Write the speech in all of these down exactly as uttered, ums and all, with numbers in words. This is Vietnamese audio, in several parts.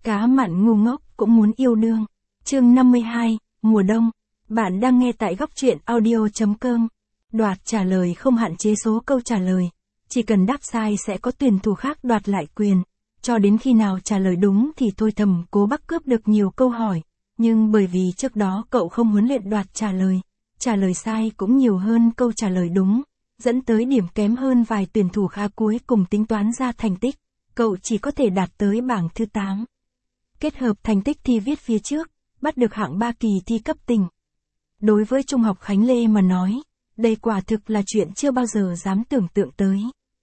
Cá mặn ngu ngốc cũng muốn yêu đương. Chương năm mươi hai, mùa đông. Bạn đang nghe tại góc truyện audio chấm com. Đoạt trả lời không hạn chế số câu trả lời. Chỉ cần đáp sai sẽ có tuyển thủ khác đoạt lại quyền. Cho đến khi nào trả lời đúng thì thôi. Thẩm Cố Bắc cướp được nhiều câu hỏi. Nhưng bởi vì trước đó cậu không huấn luyện đoạt trả lời, trả lời sai cũng nhiều hơn câu trả lời đúng, dẫn tới điểm kém hơn vài tuyển thủ khác. Cuối cùng tính toán ra thành tích, cậu chỉ có thể đạt tới bảng thứ tám. Kết hợp thành tích thi viết phía trước, bắt được hạng ba kỳ thi cấp tỉnh. Đối với Trung học Khánh Lê mà nói, đây quả thực là chuyện chưa bao giờ dám tưởng tượng tới.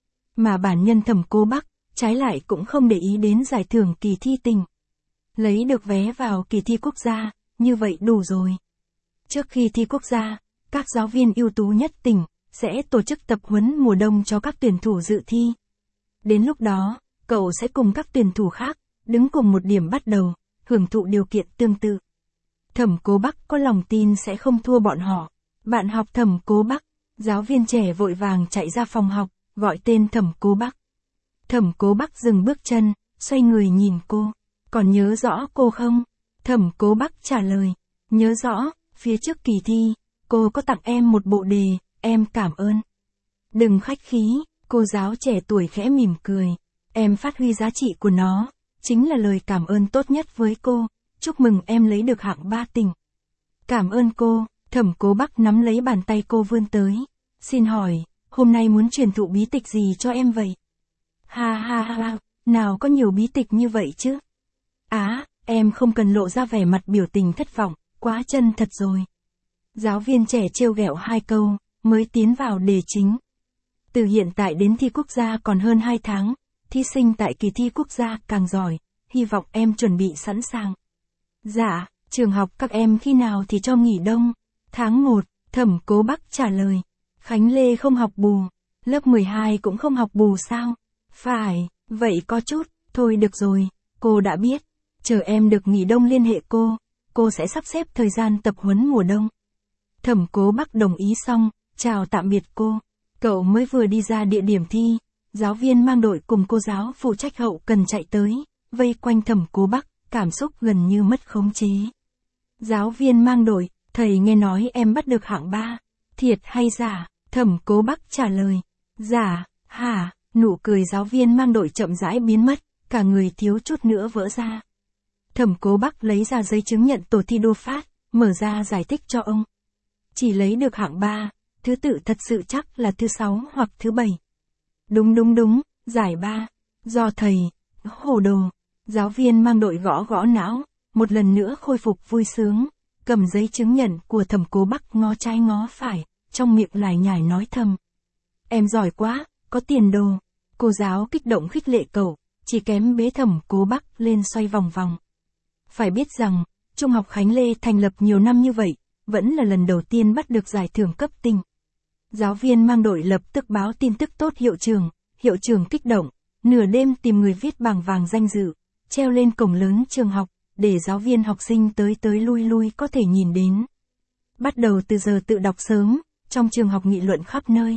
Mà bản nhân Thẩm Cố Bắc, trái lại cũng không để ý đến giải thưởng kỳ thi tỉnh. Lấy được vé vào kỳ thi quốc gia, như vậy đủ rồi. Trước khi thi quốc gia, các giáo viên ưu tú nhất tỉnh sẽ tổ chức tập huấn mùa đông cho các tuyển thủ dự thi. Đến lúc đó, cậu sẽ cùng các tuyển thủ khác đứng cùng một điểm bắt đầu, hưởng thụ điều kiện tương tự. Thẩm Cố Bắc có lòng tin sẽ không thua bọn họ. Bạn học Thẩm Cố Bắc. Giáo viên trẻ vội vàng chạy ra phòng học, gọi tên Thẩm Cố Bắc. Thẩm Cố Bắc dừng bước chân, xoay người nhìn cô. Còn nhớ rõ cô không? Thẩm Cố Bắc trả lời. Nhớ rõ, phía trước kỳ thi, cô có tặng em một bộ đề, em cảm ơn. Đừng khách khí, cô giáo trẻ tuổi khẽ mỉm cười. Em phát huy giá trị của nó, chính là lời cảm ơn tốt nhất với cô. Chúc mừng em lấy được hạng ba tỉnh. Cảm ơn cô. Thẩm Cố Bắc nắm lấy bàn tay cô vươn tới. Xin hỏi, hôm nay muốn truyền thụ bí tịch gì cho em vậy? Ha ha ha, nào có nhiều bí tịch như vậy chứ? Á, em không cần lộ ra vẻ mặt biểu tình thất vọng, quá chân thật rồi. Giáo viên trẻ trêu ghẹo hai câu, mới tiến vào đề chính. Từ hiện tại đến thi quốc gia còn hơn hai tháng, thí sinh tại kỳ thi quốc gia càng giỏi, hy vọng em chuẩn bị sẵn sàng. Dạ, trường học các em khi nào thì cho nghỉ đông? Tháng một, Thẩm Cố Bắc trả lời. Khánh Lê không học bù, lớp mười hai cũng không học bù sao? Phải, vậy có chút, thôi được rồi, cô đã biết. Chờ em được nghỉ đông liên hệ cô, cô sẽ sắp xếp thời gian tập huấn mùa đông. Thẩm Cố Bắc đồng ý xong, chào tạm biệt cô. Cậu mới vừa đi ra địa điểm thi, giáo viên mang đội cùng cô giáo phụ trách hậu cần chạy tới, vây quanh Thẩm Cố Bắc, cảm xúc gần như mất khống chế. Giáo viên mang đội, thầy nghe nói em bắt được hạng ba, thiệt hay giả? Thẩm Cố Bắc trả lời. Giả, hả? Nụ cười giáo viên mang đội chậm rãi biến mất, cả người thiếu chút nữa vỡ ra. Thẩm Cố Bắc lấy ra giấy chứng nhận tổ thi đua phát, mở ra giải thích cho ông. Chỉ lấy được hạng ba, thứ tự thật sự chắc là thứ sáu hoặc thứ bảy. Đúng đúng đúng, giải ba. Do thầy, hồ đồ. Giáo viên mang đội gõ gõ não, một lần nữa khôi phục vui sướng, cầm giấy chứng nhận của Thẩm Cố Bắc ngó trái ngó phải, trong miệng lải nhải nói thầm. Em giỏi quá, có tiền đồ. Cô giáo kích động khích lệ cậu, chỉ kém bế Thẩm Cố Bắc lên xoay vòng vòng. Phải biết rằng, Trung học Khánh Lê thành lập nhiều năm như vậy, vẫn là lần đầu tiên bắt được giải thưởng cấp tỉnh. Giáo viên mang đội lập tức báo tin tức tốt hiệu trưởng, hiệu trưởng kích động, nửa đêm tìm người viết bảng vàng danh dự, treo lên cổng lớn trường học, để giáo viên học sinh tới tới lui lui có thể nhìn đến. Bắt đầu từ giờ tự đọc sớm, trong trường học nghị luận khắp nơi.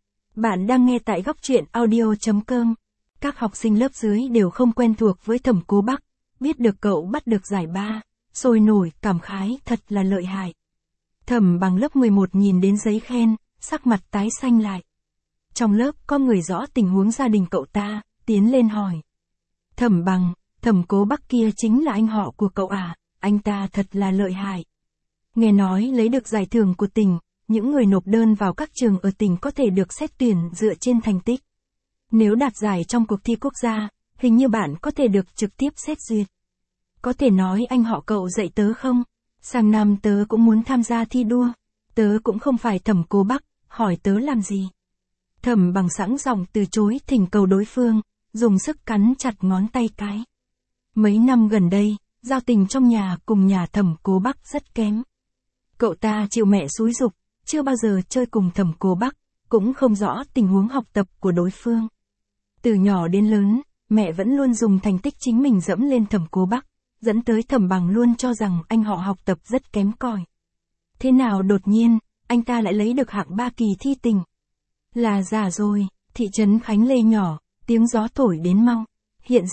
Bạn đang nghe tại góc truyện audio chấm com. Các học sinh lớp dưới đều không quen thuộc với Thẩm Cố Bắc, biết được cậu bắt được giải ba, sôi nổi cảm khái thật là lợi hại. Thẩm Bằng lớp mười một nhìn đến giấy khen, sắc mặt tái xanh lại. Trong lớp có người rõ tình huống gia đình cậu ta, tiến lên hỏi. Thẩm Bằng, Thẩm Cố Bắc kia chính là anh họ của cậu à? Anh ta thật là lợi hại. Nghe nói lấy được giải thưởng của tỉnh, những người nộp đơn vào các trường ở tỉnh có thể được xét tuyển dựa trên thành tích. Nếu đạt giải trong cuộc thi quốc gia, hình như bạn có thể được trực tiếp xét duyệt. Có thể nói anh họ cậu dạy tớ không? Sang năm tớ cũng muốn tham gia thi đua. Tớ cũng không phải Thẩm Cố Bắc, hỏi tớ làm gì? Thẩm Bằng sẵn giọng từ chối thỉnh cầu đối phương, dùng sức cắn chặt ngón tay cái. Mấy năm gần đây, giao tình trong nhà cùng nhà Thẩm Cố Bắc rất kém. Cậu ta chịu mẹ xúi giục, chưa bao giờ chơi cùng Thẩm Cố Bắc, cũng không rõ tình huống học tập của đối phương. Từ nhỏ đến lớn, mẹ vẫn luôn dùng thành tích chính mình dẫm lên Thẩm Cố Bắc, dẫn tới Thẩm Bằng luôn cho rằng anh họ học tập rất kém cỏi. Thế nào đột nhiên, anh ta lại lấy được hạng ba kỳ thi tỉnh? Là giả rồi, thị trấn Khánh Lê nhỏ, tiếng gió thổi đến mau. Hiện giờ,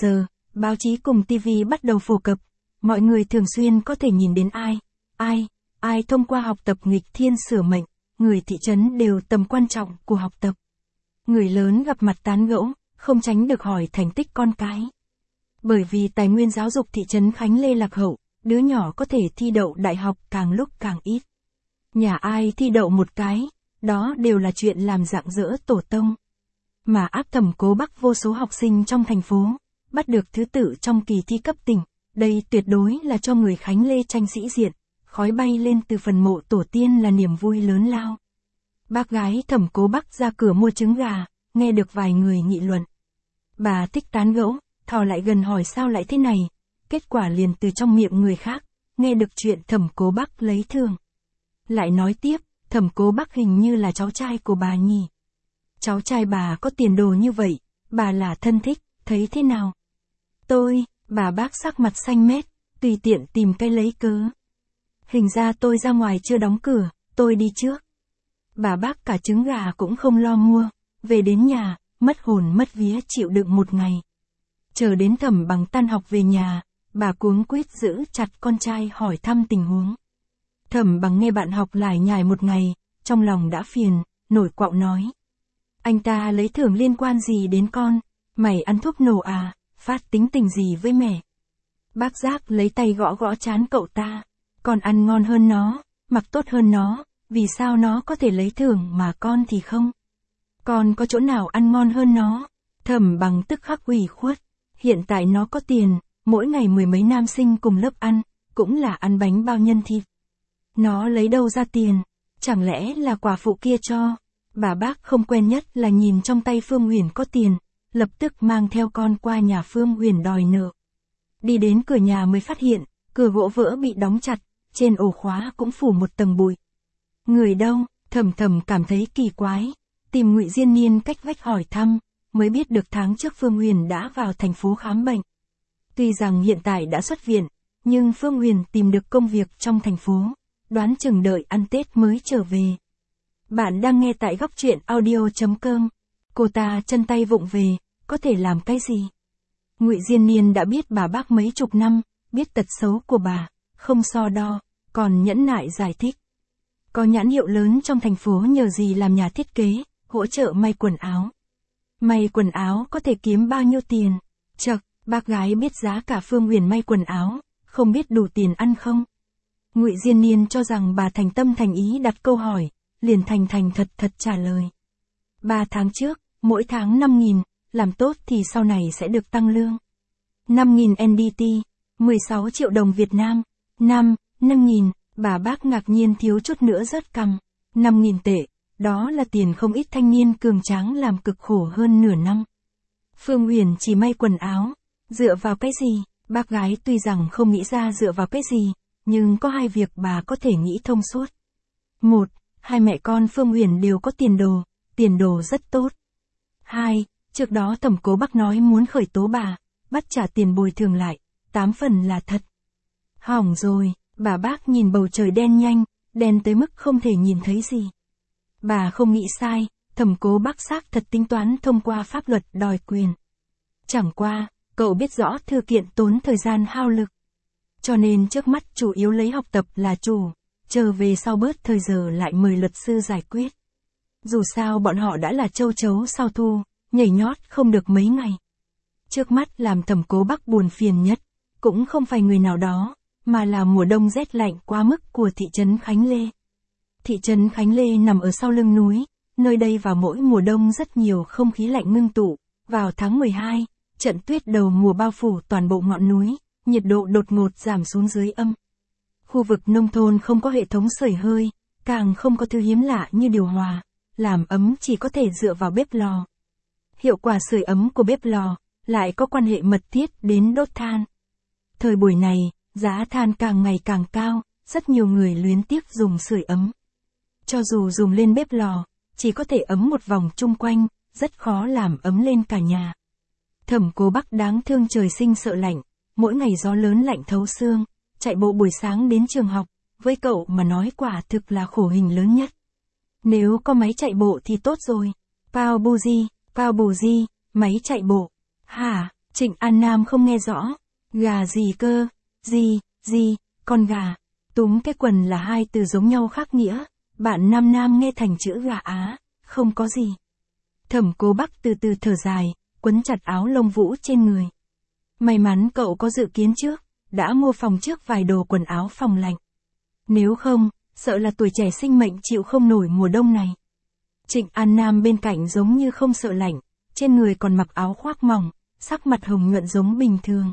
báo chí cùng ti vi bắt đầu phổ cập. Mọi người thường xuyên có thể nhìn đến ai, ai, ai thông qua học tập nghịch thiên sửa mệnh, người thị trấn đều tầm quan trọng của học tập. Người lớn gặp mặt tán gẫu, không tránh được hỏi thành tích con cái. Bởi vì tài nguyên giáo dục thị trấn Khánh Lê lạc hậu, đứa nhỏ có thể thi đậu đại học càng lúc càng ít. Nhà ai thi đậu một cái, đó đều là chuyện làm rạng rỡ tổ tông. Mà áp Thẩm Cố Bắc vô số học sinh trong thành phố, bắt được thứ tự trong kỳ thi cấp tỉnh, đây tuyệt đối là cho người Khánh Lê tranh sĩ diện, khói bay lên từ phần mộ tổ tiên là niềm vui lớn lao. Bác gái Thẩm Cố Bắc ra cửa mua trứng gà, nghe được vài người nghị luận. Bà thích tán gẫu, thò lại gần hỏi sao lại thế này, kết quả liền từ trong miệng người khác, nghe được chuyện Thẩm Cố Bắc lấy thường. Lại nói tiếp, Thẩm Cố Bắc hình như là cháu trai của bà nhỉ. Cháu trai bà có tiền đồ như vậy, bà là thân thích, thấy thế nào? Tôi, bà bác sắc mặt xanh mét, tùy tiện tìm cái lấy cớ. Hình ra tôi ra ngoài chưa đóng cửa, tôi đi trước. Bà bác cả trứng gà cũng không lo mua, về đến nhà, mất hồn mất vía chịu đựng một ngày. Chờ đến Thẩm Bằng tan học về nhà, bà cuống quýt giữ chặt con trai hỏi thăm tình huống. Thẩm Bằng nghe bạn học lải nhải một ngày, trong lòng đã phiền, nổi quạo nói. Anh ta lấy thưởng liên quan gì đến con, mày ăn thuốc nổ à, phát tính tình gì với mẹ. Bác Giác lấy tay gõ gõ trán cậu ta, con ăn ngon hơn nó, mặc tốt hơn nó, vì sao nó có thể lấy thưởng mà con thì không? Con có chỗ nào ăn ngon hơn nó? Thẩm Bằng tức khắc ủy khuất, hiện tại nó có tiền, mỗi ngày mười mấy nam sinh cùng lớp ăn, cũng là ăn bánh bao nhân thịt. Nó lấy đâu ra tiền, chẳng lẽ là quả phụ kia cho? Bà bác không quen nhất là nhìn trong tay Phương Huyền có tiền, lập tức mang theo con qua nhà Phương Huyền đòi nợ. Đi đến cửa nhà mới phát hiện, cửa gỗ vỡ bị đóng chặt, trên ổ khóa cũng phủ một tầng bụi. Người đâu? Thầm thầm cảm thấy kỳ quái, tìm Ngụy Diên Niên cách vách hỏi thăm, mới biết được tháng trước Phương Huyền đã vào thành phố khám bệnh. Tuy rằng hiện tại đã xuất viện, nhưng Phương Huyền tìm được công việc trong thành phố, đoán chừng đợi ăn Tết mới trở về. Bạn đang nghe tại góc truyện audio chấm com. Cô ta chân tay vụng về, có thể làm cái gì? Ngụy Diên Niên đã biết bà bác mấy chục năm, biết tật xấu của bà, không so đo, còn nhẫn nại giải thích. Có nhãn hiệu lớn trong thành phố nhờ gì làm nhà thiết kế, hỗ trợ may quần áo. May quần áo có thể kiếm bao nhiêu tiền? Chậc, bác gái biết giá cả Phương Huyền may quần áo, không biết đủ tiền ăn không? Ngụy Diên Niên cho rằng bà thành tâm thành ý đặt câu hỏi, liền thành thành thật thật trả lời. Ba tháng trước, mỗi tháng năm nghìn, làm tốt thì sau này sẽ được tăng lương. năm nghìn en đê tê, mười sáu triệu đồng Việt Nam. Năm, năm nghìn, bà bác ngạc nhiên thiếu chút nữa rớt cằm. năm nghìn tệ, đó là tiền không ít thanh niên cường tráng làm cực khổ hơn nửa năm. Phương Huyền chỉ may quần áo, dựa vào cái gì? Bác gái tuy rằng không nghĩ ra dựa vào cái gì, nhưng có hai việc bà có thể nghĩ thông suốt. Một, hai mẹ con Phương Huyền đều có tiền đồ, tiền đồ rất tốt. Hai, trước đó Thẩm Cố Bắc nói muốn khởi tố bà, bắt trả tiền bồi thường lại, tám phần là thật. Hỏng rồi, bà bác nhìn bầu trời đen nhanh, đen tới mức không thể nhìn thấy gì. Bà không nghĩ sai, Thẩm Cố Bắc xác thật tính toán thông qua pháp luật đòi quyền. Chẳng qua, cậu biết rõ thư kiện tốn thời gian hao lực. Cho nên trước mắt chủ yếu lấy học tập là chủ, chờ về sau bớt thời giờ lại mời luật sư giải quyết. Dù sao bọn họ đã là châu chấu sau thu, nhảy nhót không được mấy ngày. Trước mắt làm Thẩm Cố Bắc buồn phiền nhất, cũng không phải người nào đó, mà là mùa đông rét lạnh quá mức của thị trấn Khánh Lê. Thị trấn Khánh Lê nằm ở sau lưng núi, nơi đây vào mỗi mùa đông rất nhiều không khí lạnh ngưng tụ. Vào tháng mười hai, trận tuyết đầu mùa bao phủ toàn bộ ngọn núi, nhiệt độ đột ngột giảm xuống dưới âm. Khu vực nông thôn không có hệ thống sưởi hơi, càng không có thứ hiếm lạ như điều hòa, làm ấm chỉ có thể dựa vào bếp lò. Hiệu quả sưởi ấm của bếp lò lại có quan hệ mật thiết đến đốt than. Thời buổi này, giá than càng ngày càng cao, rất nhiều người luyến tiếc dùng sưởi ấm. Cho dù dùng lên bếp lò, chỉ có thể ấm một vòng chung quanh, rất khó làm ấm lên cả nhà. Thẩm Cố Bắc đáng thương trời sinh sợ lạnh, mỗi ngày gió lớn lạnh thấu xương, chạy bộ buổi sáng đến trường học, với cậu mà nói quả thực là khổ hình lớn nhất. Nếu có máy chạy bộ thì tốt rồi. Pao Buji, Pao Buji, máy chạy bộ. Hả, Trịnh An Nam không nghe rõ. Gà gì cơ? Gì, gì, con gà. Túm cái quần là hai từ giống nhau khác nghĩa. Bạn Nam Nam nghe thành chữ gà á, không có gì. Thẩm Cố Bắc từ từ thở dài, quấn chặt áo lông vũ trên người. May mắn cậu có dự kiến trước, đã mua phòng trước vài đồ quần áo phòng lạnh. Nếu không, sợ là tuổi trẻ sinh mệnh chịu không nổi mùa đông này. Trịnh An Nam bên cạnh giống như không sợ lạnh, trên người còn mặc áo khoác mỏng, sắc mặt hồng nhuận giống bình thường.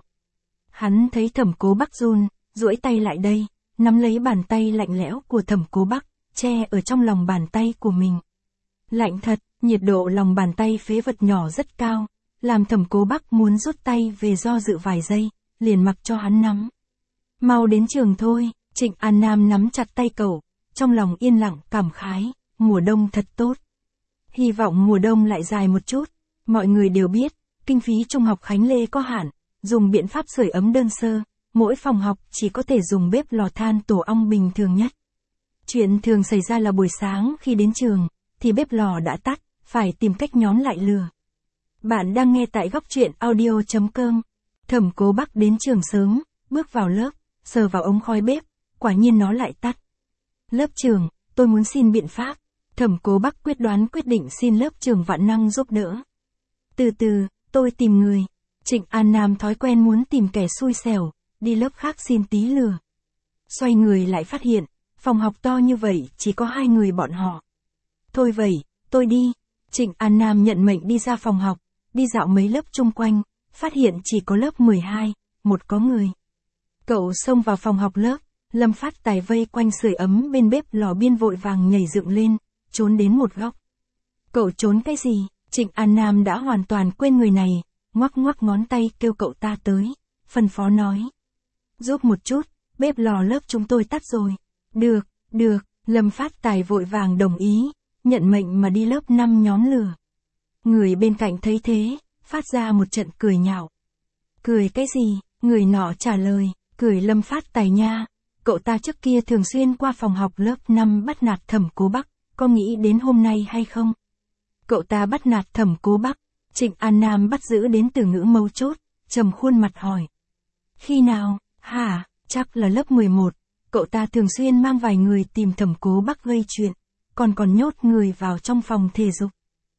Hắn thấy Thẩm Cố Bắc run, duỗi tay lại đây, nắm lấy bàn tay lạnh lẽo của Thẩm Cố Bắc, che ở trong lòng bàn tay của mình. Lạnh thật, nhiệt độ lòng bàn tay phế vật nhỏ rất cao, làm Thẩm Cố Bắc muốn rút tay về do dự vài giây, liền mặc cho hắn nắm. Mau đến trường thôi, Trịnh An Nam nắm chặt tay cậu, trong lòng yên lặng cảm khái, mùa đông thật tốt. Hy vọng mùa đông lại dài một chút, mọi người đều biết, kinh phí trung học Khánh Lê có hạn, dùng biện pháp sưởi ấm đơn sơ, mỗi phòng học chỉ có thể dùng bếp lò than tổ ong bình thường nhất. Chuyện thường xảy ra là buổi sáng khi đến trường, thì bếp lò đã tắt, phải tìm cách nhón lại lửa. Bạn đang nghe tại góc truyện audio chấm com. Thẩm Cố Bắc đến trường sớm, bước vào lớp, sờ vào ống khói bếp, quả nhiên nó lại tắt. Lớp trưởng, tôi muốn xin biện pháp. Thẩm Cố Bắc quyết đoán quyết định xin lớp trưởng vạn năng giúp đỡ. Từ từ, tôi tìm người. Trịnh An Nam thói quen muốn tìm kẻ xui xẻo, đi lớp khác xin tí lừa. Xoay người lại phát hiện, phòng học to như vậy chỉ có hai người bọn họ. Thôi vậy, tôi đi. Trịnh An Nam nhận mệnh đi ra phòng học, đi dạo mấy lớp chung quanh, phát hiện chỉ có lớp mười hai, một có người. Cậu xông vào phòng học lớp, Lâm Phát Tài vây quanh sưởi ấm bên bếp lò biên vội vàng nhảy dựng lên, trốn đến một góc. Cậu trốn cái gì? Trịnh An Nam đã hoàn toàn quên người này, ngoắc ngoắc ngón tay kêu cậu ta tới, phân phó nói. Giúp một chút, bếp lò lớp chúng tôi tắt rồi. Được, được, Lâm Phát Tài vội vàng đồng ý, nhận mệnh mà đi lớp năm nhón lửa. Người bên cạnh thấy thế, phát ra một trận cười nhạo. Cười cái gì? Người nọ trả lời, cười Lâm Phát Tài nha. Cậu ta trước kia thường xuyên qua phòng học lớp năm bắt nạt Thẩm Cố Bắc, có nghĩ đến hôm nay hay không? Cậu ta bắt nạt Thẩm Cố Bắc. Trịnh An Nam bắt giữ đến từ ngữ mấu chốt, trầm khuôn mặt hỏi. Khi nào? Hả? Chắc là lớp mười một. Cậu ta thường xuyên mang vài người tìm Thẩm Cố Bắc gây chuyện, còn còn nhốt người vào trong phòng thể dục.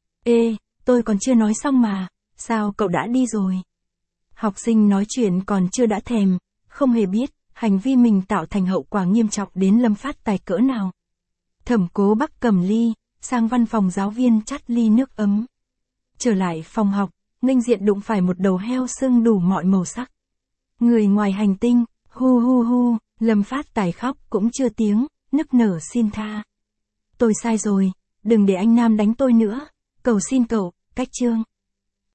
Ê, tôi còn chưa nói xong mà, sao cậu đã đi rồi? Học sinh nói chuyện còn chưa đã thèm, không hề biết, hành vi mình tạo thành hậu quả nghiêm trọng đến Lâm Phát Tài cỡ nào. Thẩm Cố Bắc cầm ly, sang văn phòng giáo viên chắt ly nước ấm. Trở lại phòng học, nghênh diện đụng phải một đầu heo sưng đủ mọi màu sắc. Người ngoài hành tinh, hu hu hu, Lâm Phát Tài khóc cũng chưa tiếng, nức nở xin tha. Tôi sai rồi, đừng để anh Nam đánh tôi nữa, cầu xin cậu, cách chương.